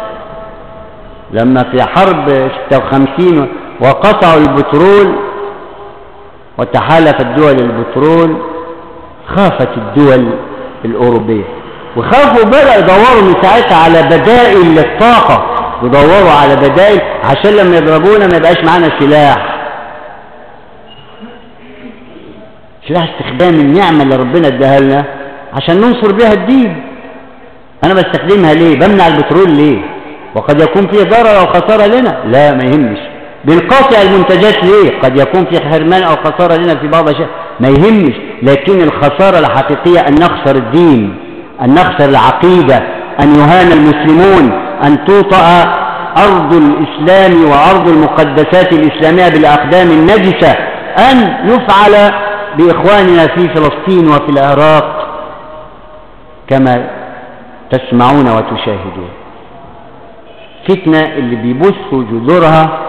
لما في حرب 56 وقطعوا البترول وتحالفت دول البترول، خافت الدول الأوروبية وخافوا، بدأ يدوروا من ساعتها على بدائل للطاقة، يدوروا على بدائل عشان لما يضربونا ما يبقاش معانا سلاح استخدام النعمة اللي ربنا اداها لنا عشان ننصر بها الدين. أنا بستخدمها ليه؟ بمنع البترول ليه؟ وقد يكون فيه ضرر أو خسارة لنا، لا ما يهمش. بنقاطع المنتجات ليه؟ قد يكون فيه حرمان أو خسارة لنا في بعض الأشياء، ما يهمش. لكن الخسارة الحقيقية أن نخسر الدين، أن نخسر العقيدة، أن يهان المسلمون، أن توطأ أرض الإسلام وأرض المقدسات الإسلامية بالأقدام النجسة، أن يفعل بإخواننا في فلسطين وفي العراق كما تسمعون وتشاهدون. فتنة اللي بيبثوا جذورها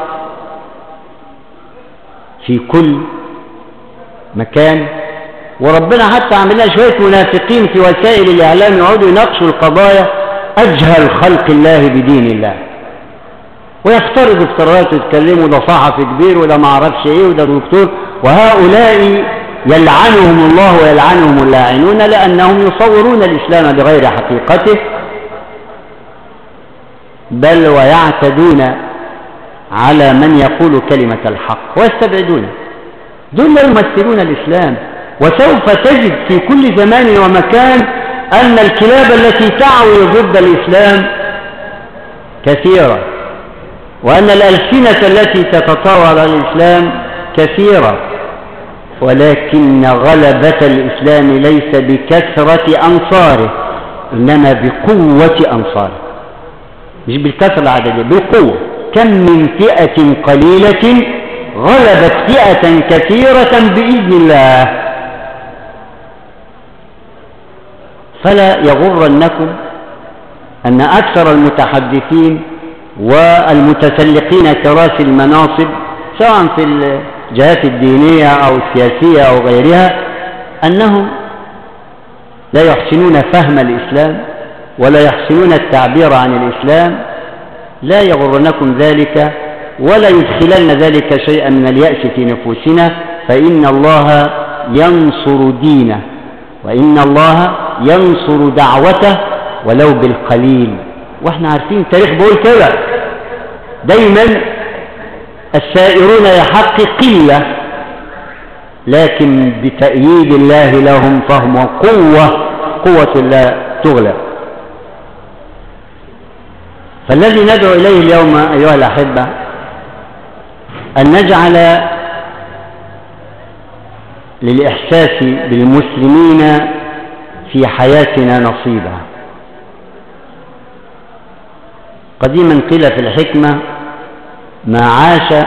في كل مكان، وربنا حتى عمل لها شوية منافقين في وسائل الإعلام يقعدوا يناقشوا القضايا أجهل خلق الله بدين الله، ويفترضوا افتراضات ويتكلموا ده صحفي كبير وده ما اعرفش ايه وده دكتور، وهؤلاء يلعنهم الله ويلعنهم اللاعنون لأنهم يصورون الإسلام بغير حقيقته، بل ويعتدون على من يقول كلمة الحق ويستبعدونه. دول لا يمثلون الإسلام. وسوف تجد في كل زمان ومكان أن الكلاب التي تعوي ضد الإسلام كثيرة، وأن الألسنة التي تتطاول على الإسلام كثيرة، ولكن غلبة الإسلام ليس بكثرة أنصاره إنما بقوة أنصاره، مش بالكثرة العددية، بالقوة. كم من فئة قليلة غلبت فئة كثيرة بإذن الله. فلا يغرنكم أن أكثر المتحدثين والمتسلقين كراسي المناصب سواء في الجهات الدينية أو السياسية أو غيرها أنهم لا يحسنون فهم الإسلام ولا يحسنون التعبير عن الإسلام. لا يغرنكم ذلك ولا يدخلن ذلك شيئا من اليأس في نفوسنا، فإن الله ينصر دينه وإن الله ينصر دعوته ولو بالقليل. واحنا عارفين التاريخ بيقول كده دايما، السائرون يحق قلة لكن بتأييد الله لهم فهم قوة لا تغلب. فالذي ندعو إليه اليوم أيها الأحبة أن نجعل للإحساس بالمسلمين في حياتنا نصيبا. قديما قيل في الحكمة: ما عاش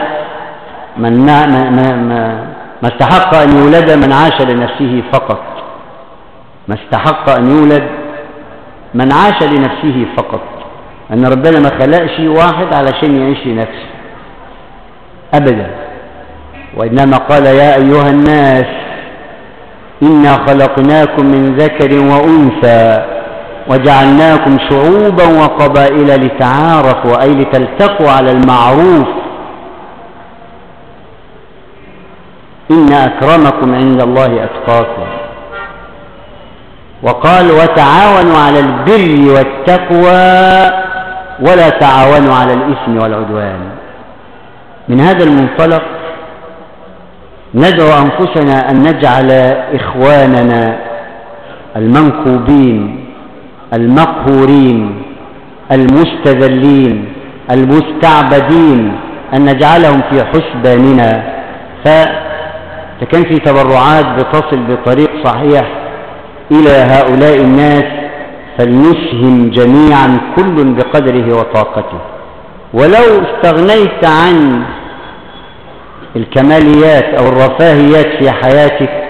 ما استحق أن يولد من عاش لنفسه فقط. ما استحق أن يولد من عاش لنفسه فقط. أن ربنا ما خلقش واحد علشان يعيش لنفسه أبدا، وإنما قال: يا أيها الناس إنا خلقناكم من ذكر وأنثى وجعلناكم شعوبا وقبائل لتعارفوا، أي لتلتقوا على المعروف. إن أكرمكم عند الله أتقاكم. وقال: وتعاونوا على البر والتقوى ولا تعاونوا على الإثم والعدوان. من هذا المنطلق ندعو أنفسنا أن نجعل إخواننا المنكوبين المقهورين المستذلين المستعبدين أن نجعلهم في حسباننا. فكان في تبرعات بتصل بطريق صحيح إلى هؤلاء الناس، فلنسهم جميعا كل بقدره وطاقته. ولو استغنيت عن الكماليات أو الرفاهيات في حياتك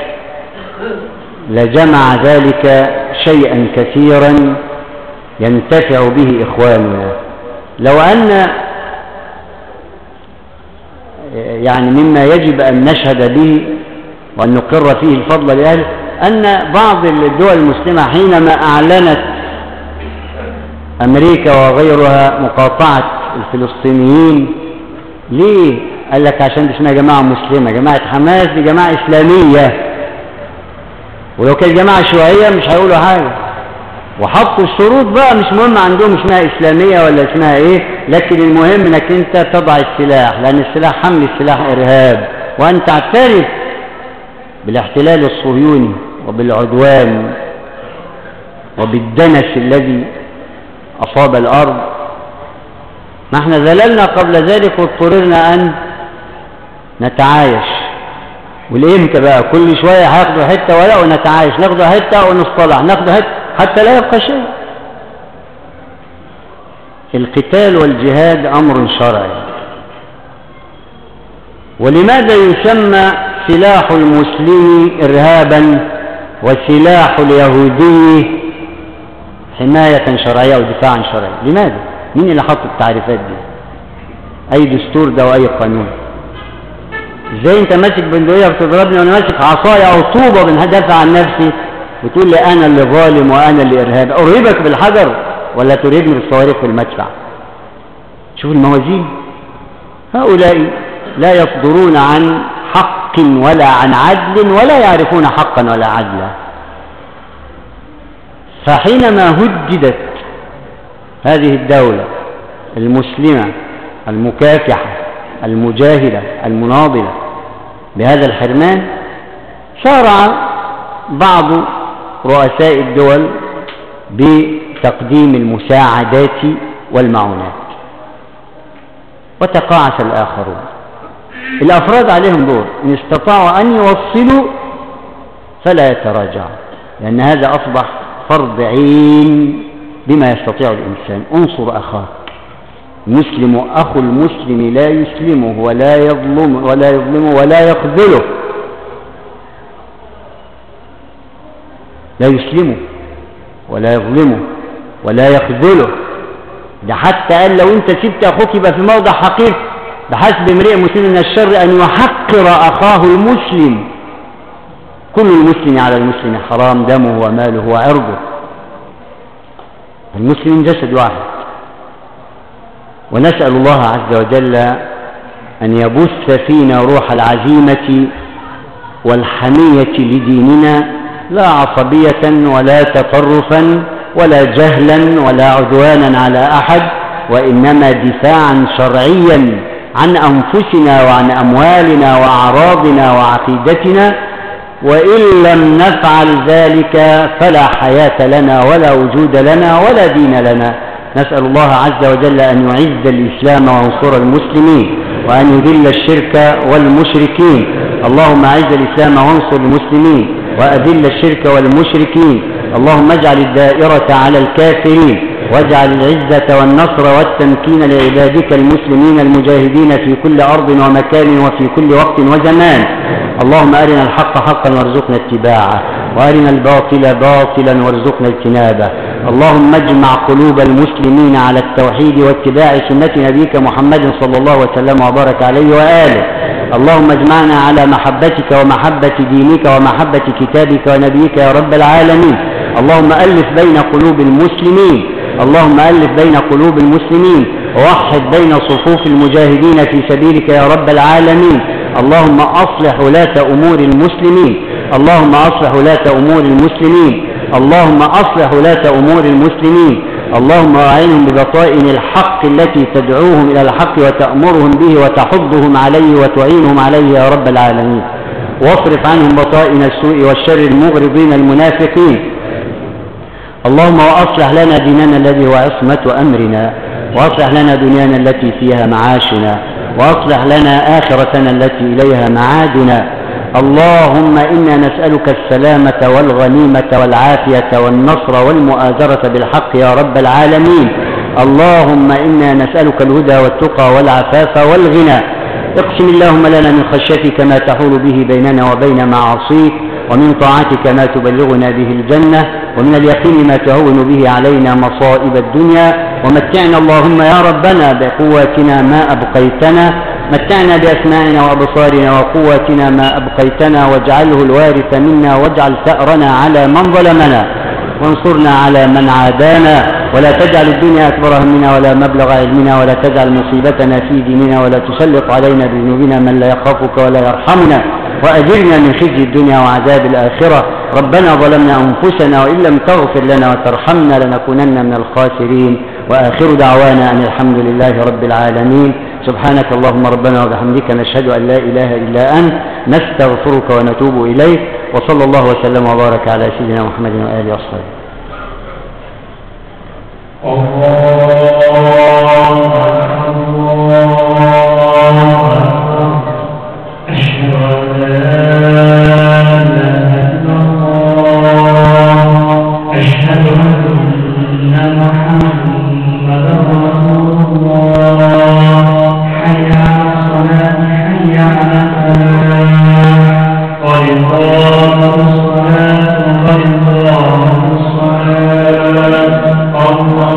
لجمع ذلك شيئا كثيرا ينتفع به إخواننا. لو أن يعني مما يجب أن نشهد به وأن نقر فيه الفضل لأهله أن بعض الدول المسلمة حينما أعلنت أمريكا وغيرها مقاطعة الفلسطينيين، ليه؟ قال لك عشان دي اسمها جماعة مسلمة. جماعة حماس دي جماعة إسلامية، ولو كانت جماعة شيوعية مش هيقولوا حاجة. وحطوا الشروط بقى، مش مهم عندهم اسمها إسلامية ولا اسمها إيه، لكن المهم إنك أنت تضع السلاح، لأن السلاح حمل السلاح إرهاب، وأن تعترف بالاحتلال الصهيوني وبالعدوان وبالدنس الذي أصاب الأرض. ما احنا ذللنا قبل ذلك واضطررنا أن نتعايش. والإمتى بقى؟ كل شوية هياخدوا حتة ولا ونتعايش، ناخدوا حتة ونصطلح، ناخدوا حتة حتى لا يبقى شيء. القتال والجهاد أمر شرعي. ولماذا يسمى سلاح المسلم إرهابا وسلاح اليهودي حماية شرعية أو دفاعا شرعيا؟ لماذا؟ مين اللي حط التعريفات دي؟ أي دستور ده وأي قانون؟ ازاي انت ماسك بندقية بتضربني وانا ماسك عصاية او طوبة بندافع عن نفسي وتقول لي انا اللي ظالم وانا اللي ارهابي؟ ارهبك بالحجر ولا ترهبني بالصواريخ والمدفع؟ شوف الموازين. هؤلاء لا يصدرون عن حق ولا عن عدل ولا يعرفون حقا ولا عدلا. فحينما هددت هذه الدولة المسلمة المكافحة المجاهدة المناضلة بهذا الحرمان، شارع بعض رؤساء الدول بتقديم المساعدات والمعونات، وتقاعس الآخرون. الأفراد عليهم دور، إن استطاعوا أن يوصلوا فلا يتراجعوا، لأن هذا أصبح فرض عين بما يستطيع الإنسان. انصر أخاك. المسلم أخو المسلم لا يسلمه ولا يظلمه ولا يخذله. لا يسلمه ولا يظلمه ولا يخذله. ده حتى قال لو انت سبت أخوك يبقى في موضع حقير، بحسب امرئ مسلم من الشر أن يحقر أخاه المسلم. كل المسلم على المسلم حرام دمه وماله وعرضه. المسلم جسد واحد. ونسأل الله عز وجل أن يبث فينا روح العزيمة والحمية لديننا، لا عصبية ولا تطرفا ولا جهلا ولا عدوانا على أحد، وإنما دفاعا شرعيا عن أنفسنا وعن أموالنا وأعراضنا وعقيدتنا. وإن لم نفعل ذلك فلا حياة لنا ولا وجود لنا ولا دين لنا. نسأل الله عز وجل أن يعز الإسلام وينصر المسلمين وأن يذل الشرك والمشركين. اللهم أعز الإسلام وانصر المسلمين وأذل الشرك والمشركين. اللهم اجعل الدائرة على الكافرين واجعل العزة والنصر والتمكين لعبادك المسلمين المجاهدين في كل أرض ومكان وفي كل وقت وزمان. اللهم أرنا الحق حقا وارزقنا اتباعه وأرنا الباطل باطلا وارزقنا اجتنابه. اللهم اجمع قلوب المسلمين على التوحيد واتباع سنة نبيك محمد صلى الله وسلم وبارك عليه وآله. اللهم اجمعنا على محبتك ومحبة دينك ومحبة كتابك ونبيك يا رب العالمين. اللهم ألف بين قلوب المسلمين. اللهم ألف بين قلوب المسلمين ووحد بين صفوف المجاهدين في سبيلك يا رب العالمين. اللهم أصلح ولاة أمور المسلمين. اللهم أصلح ولاة أمور المسلمين. اللهم أصلح ولاة أمور المسلمين. اللهم أعينهم ببطائن الحق التي تدعوهم إلى الحق وتأمرهم به وتحضهم عليه وتعينهم عليه يا رب العالمين. واصرف عنهم بطائن السوء والشر المغرضين المنافقين. اللهم وأصلح لنا ديننا الذي هو عصمة أمرنا، وأصلح لنا دنيانا التي فيها معاشنا، وأصلح لنا آخرتنا التي إليها معادنا. اللهم إنا نسألك السلامة والغنيمة والعافية والنصر والمؤازرة بالحق يا رب العالمين. اللهم إنا نسألك الهدى والتقى والعفاف والغنى. اقسم اللهم لنا من خشيتك ما تحول به بيننا وبين معاصيك، ومن طاعتك ما تبلغنا به الجنة، ومن اليقين ما تهون به علينا مصائب الدنيا. ومتعنا اللهم يا ربنا بقواتنا ما أبقيتنا، متعنا بأسماعنا وأبصارنا وقواتنا ما أبقيتنا، واجعله الوارث منا، واجعل ثأرنا على من ظلمنا، وانصرنا على من عادانا، ولا تجعل الدنيا أكبر همنا ولا مبلغ علمنا، ولا تجعل مصيبتنا في ديننا، ولا تسلط علينا بذنوبنا من لا يخافك ولا يرحمنا، وأجرنا من خزي الدنيا وعذاب الآخرة. ربنا ظلمنا أنفسنا وإن لم تغفر لنا وترحمنا لنكونن من الخاسرين. وآخر دعوانا أن الحمد لله رب العالمين. سبحانك اللهم ربنا وبحمدك نشهد أن لا إله إلا أنت، نستغفرك ونتوب إليك. وصلى الله وسلم وبارك على سيدنا محمد وآله وصحبه. الله